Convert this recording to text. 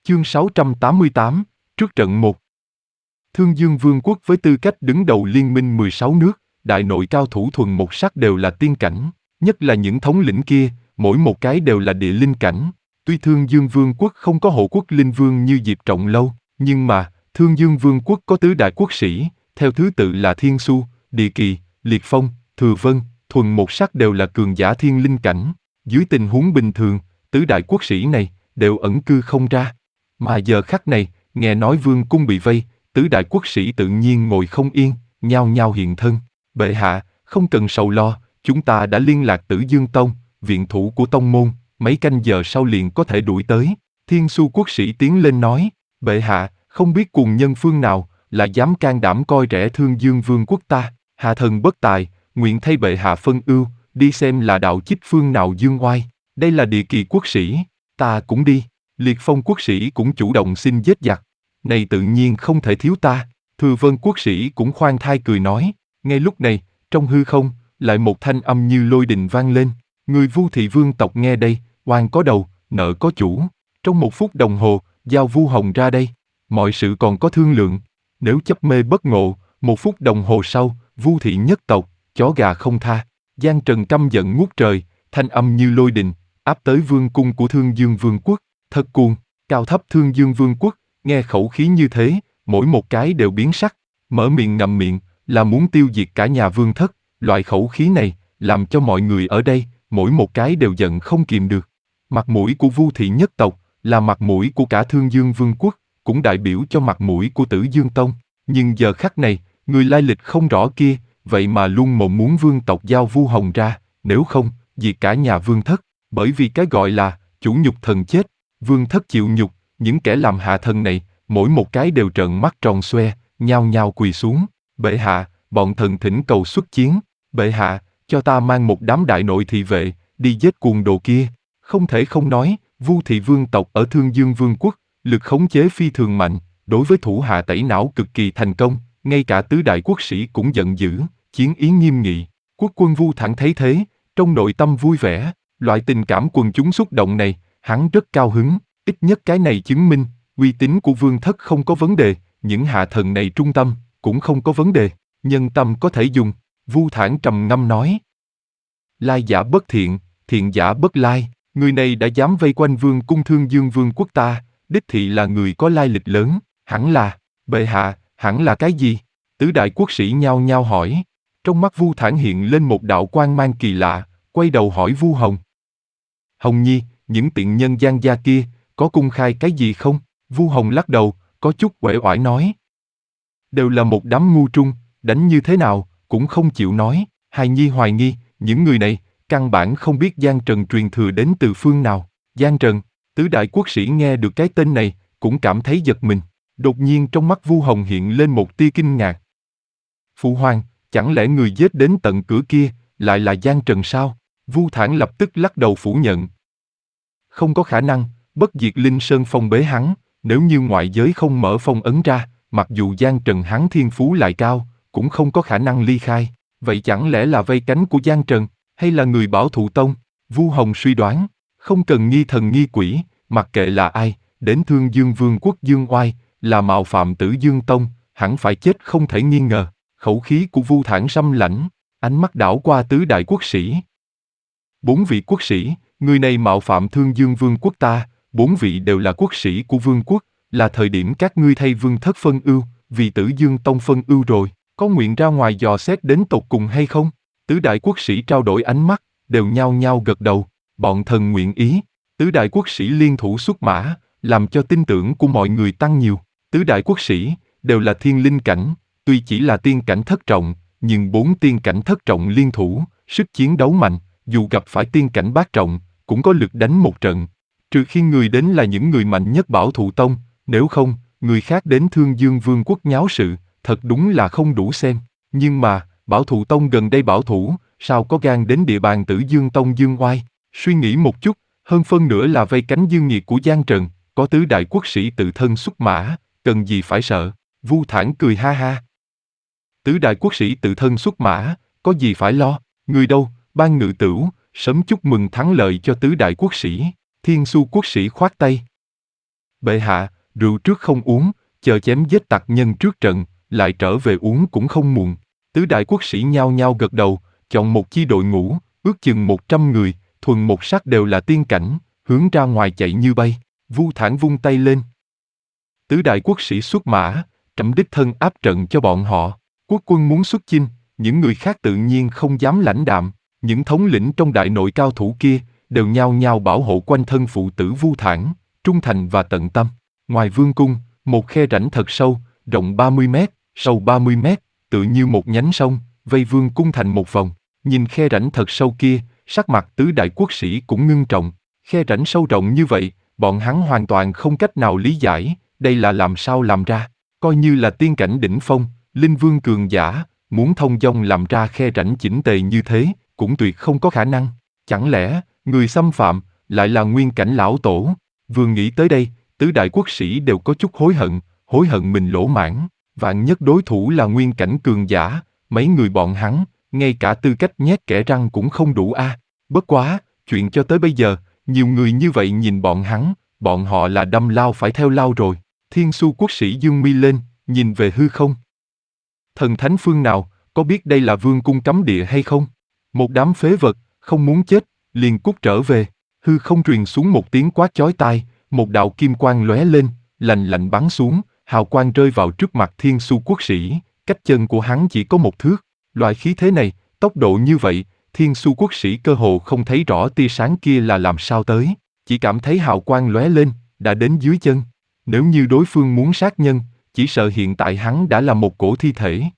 Chương 688, trước trận 1. Thương Dương Vương quốc với tư cách đứng đầu liên minh 16 nước, đại nội cao thủ thuần một sắc đều là tiên cảnh, nhất là những thống lĩnh kia, mỗi một cái đều là địa linh cảnh. Tuy Thương Dương Vương quốc không có hộ quốc linh vương như Diệp Trọng Lâu, nhưng mà, Thương Dương Vương quốc có tứ đại quốc sĩ, theo thứ tự là Thiên Xu, Địa Kỳ, Liệt Phong, Thừa Vân, thuần một sắc đều là cường giả thiên linh cảnh. Dưới tình huống bình thường, tứ đại quốc sĩ này đều ẩn cư không ra. Mà giờ khắc này, nghe nói vương cung bị vây, tứ đại quốc sĩ tự nhiên ngồi không yên, nhao nhao hiện thân. Bệ hạ, không cần sầu lo, chúng ta đã liên lạc Tử Dương Tông, viện thủ của tông môn, mấy canh giờ sau liền có thể đuổi tới. Thiên Xu quốc sĩ tiến lên nói, bệ hạ, không biết cuồng nhân phương nào, là dám can đảm coi rẻ Thương Dương Vương quốc ta, hạ thần bất tài, nguyện thay bệ hạ phân ưu, đi xem là đạo chích phương nào dương oai. Đây là Địa Kỳ quốc sĩ, ta cũng đi. Liệt Phong quốc sĩ cũng chủ động xin giết giặc. Này tự nhiên không thể thiếu ta. Thừa Vân quốc sĩ cũng khoan thai cười nói. Ngay lúc này, trong hư không, lại một thanh âm như lôi đình vang lên. Người Vu thị vương tộc nghe đây, oan có đầu, nợ có chủ. Trong 1 phút đồng hồ, giao Vu Hồng ra đây. Mọi sự còn có thương lượng. Nếu chấp mê bất ngộ, 1 phút đồng hồ sau, Vu thị nhất tộc, chó gà không tha. Giang Trần căm giận ngút trời, thanh âm như lôi đình, áp tới vương cung của Thương Dương Vương quốc. Thật cuồng, cao thấp Thương Dương Vương quốc, nghe khẩu khí như thế, mỗi một cái đều biến sắc, mở miệng ngậm miệng, là muốn tiêu diệt cả nhà Vương thất. Loại khẩu khí này, làm cho mọi người ở đây, mỗi một cái đều giận không kìm được. Mặt mũi của Vu thị nhất tộc, là mặt mũi của cả Thương Dương Vương quốc, cũng đại biểu cho mặt mũi của Tử Dương Tông. Nhưng giờ khắc này, người lai lịch không rõ kia, vậy mà luôn mộng muốn vương tộc giao Vu Hồng ra, nếu không, diệt cả nhà Vương thất. Bởi vì cái gọi là, chủ nhục thần chết, Vương thất chịu nhục, những kẻ làm hạ thần này, mỗi một cái đều trợn mắt tròn xoe, nhao nhao quỳ xuống. Bệ hạ, bọn thần thỉnh cầu xuất chiến. Bệ hạ, cho ta mang một đám đại nội thị vệ, đi giết cuồng đồ kia. Không thể không nói, Vu thị vương tộc ở Thương Dương Vương quốc, lực khống chế phi thường mạnh, đối với thủ hạ tẩy não cực kỳ thành công, ngay cả tứ đại quốc sĩ cũng giận dữ, chiến ý nghiêm nghị. Quốc quân Vu Thẳng thấy thế, trong nội tâm vui vẻ, loại tình cảm quần chúng xúc động này, hắn rất cao hứng, ít nhất cái này chứng minh, uy tín của vương thất không có vấn đề, những hạ thần này trung tâm, cũng không có vấn đề, nhân tâm có thể dùng. Vu Thản trầm ngâm nói. Lai giả bất thiện, thiện giả bất lai, người này đã dám vây quanh vương cung Thương Dương Vương quốc ta, đích thị là người có lai lịch lớn, hẳn là, bệ hạ, hẳn là cái gì? Tứ đại quốc sĩ nhao nhao hỏi. Trong mắt Vu Thản hiện lên một đạo quang mang kỳ lạ, quay đầu hỏi Vu Hồng. Hồng Nhi, những tiện nhân Giang gia kia, có công khai cái gì không? Vu Hồng lắc đầu, có chút uể oải nói. Đều là một đám ngu trung, đánh như thế nào, cũng không chịu nói. Hài Nhi hoài nghi, những người này, căn bản không biết Giang Trần truyền thừa đến từ phương nào. Giang Trần, tứ đại quốc sĩ nghe được cái tên này, cũng cảm thấy giật mình. Đột nhiên trong mắt Vu Hồng hiện lên một tia kinh ngạc. Phụ hoàng, chẳng lẽ người giết đến tận cửa kia, lại là Giang Trần sao? Vu Thản lập tức lắc đầu phủ nhận. Không có khả năng, bất diệt linh sơn phong bế hắn, nếu như ngoại giới không mở phong ấn ra, mặc dù Giang Trần hắn thiên phú lại cao, cũng không có khả năng ly khai. Vậy chẳng lẽ là vây cánh của Giang Trần, hay là người bảo thụ tông? Vu Hồng suy đoán, không cần nghi thần nghi quỷ, mặc kệ là ai, đến Thương Dương Vương quốc dương oai, là mạo phạm Tử Dương Tông, hẳn phải chết không thể nghi ngờ. Khẩu khí của Vu Thản sâm lãnh, ánh mắt đảo qua tứ đại quốc sĩ. 4 vị quốc sĩ, người này mạo phạm Thương Dương Vương quốc ta, 4 vị đều là quốc sĩ của vương quốc, là thời điểm các ngươi thay vương thất phân ưu, vì Tử Dương Tông phân ưu rồi, có nguyện ra ngoài dò xét đến tột cùng hay không? Tứ đại quốc sĩ trao đổi ánh mắt, đều nhao nhao gật đầu, bọn thần nguyện ý. Tứ đại quốc sĩ liên thủ xuất mã, làm cho tin tưởng của mọi người tăng nhiều. Tứ đại quốc sĩ, đều là thiên linh cảnh, tuy chỉ là tiên cảnh thất trọng, nhưng 4 tiên cảnh thất trọng liên thủ, sức chiến đấu mạnh, dù gặp phải tiên cảnh bát trọng, cũng có lực đánh một trận. Trừ khi người đến là những người mạnh nhất bảo thụ tông, nếu không, người khác đến Thương Dương Vương quốc nháo sự, thật đúng là không đủ xem. Nhưng mà, bảo thụ tông gần đây bảo thủ, sao có gan đến địa bàn Tử Dương Tông dương oai? Suy nghĩ một chút, hơn phân nửa là vây cánh dương nhiệt của Giang Trần, có tứ đại quốc sĩ tự thân xuất mã, cần gì phải sợ? Vu Thản cười ha ha. Tứ đại quốc sĩ tự thân xuất mã, có gì phải lo? Người đâu, Ban Ngự Tửu, sớm chúc mừng thắng lợi cho tứ đại quốc sĩ. Thiên Xu quốc sĩ khoát tay. Bệ hạ, rượu trước không uống, chờ chém giết tặc nhân trước trận, lại trở về uống cũng không muộn. Tứ đại quốc sĩ nhao nhao gật đầu, chọn một chi đội ngũ, ước chừng 100 người, thuần một sắc đều là tiên cảnh, hướng ra ngoài chạy như bay. Vu Thản vung tay lên. Tứ đại quốc sĩ xuất mã, trẫm đích thân áp trận cho bọn họ. Quốc quân muốn xuất chinh, những người khác tự nhiên không dám lãnh đạm. Những thống lĩnh trong đại nội cao thủ kia đều nhao nhao bảo hộ quanh thân phụ tử Vu Thản, trung thành và tận tâm. Ngoài vương cung, một khe rãnh thật sâu, rộng 30 mét, sâu 30 mét, tự như một nhánh sông, vây vương cung thành một vòng. Nhìn khe rãnh thật sâu kia, sắc mặt tứ đại quốc sĩ cũng ngưng trọng. Khe rãnh sâu rộng như vậy, bọn hắn hoàn toàn không cách nào lý giải, đây là làm sao làm ra. Coi như là tiên cảnh đỉnh phong, linh vương cường giả, muốn thông dong làm ra khe rãnh chỉnh tề như thế, cũng tuyệt không có khả năng. Chẳng lẽ, người xâm phạm, lại là nguyên cảnh lão tổ? Vừa nghĩ tới đây, tứ đại quốc sĩ đều có chút hối hận mình lỗ mãn. Vạn nhất đối thủ là nguyên cảnh cường giả, mấy người bọn hắn, ngay cả tư cách nhét kẽ răng cũng không đủ a. Bất quá, chuyện cho tới bây giờ, nhiều người như vậy nhìn bọn hắn, bọn họ là đâm lao phải theo lao rồi. Thiên Su quốc sĩ dương mi lên, nhìn về hư không. Thần thánh phương nào, có biết đây là vương cung cấm địa hay không? Một đám phế vật, không muốn chết, liền cút trở về. Hư không truyền xuống một tiếng quát chói tai, một đạo kim quang lóe lên, lạnh lạnh bắn xuống, hào quang rơi vào trước mặt Thiên Su quốc sĩ, cách chân của hắn chỉ có một thước. Loại khí thế này, tốc độ như vậy, Thiên Su quốc sĩ cơ hồ không thấy rõ tia sáng kia là làm sao tới, chỉ cảm thấy hào quang lóe lên, đã đến dưới chân. Nếu như đối phương muốn sát nhân, chỉ sợ hiện tại hắn đã là một cổ thi thể.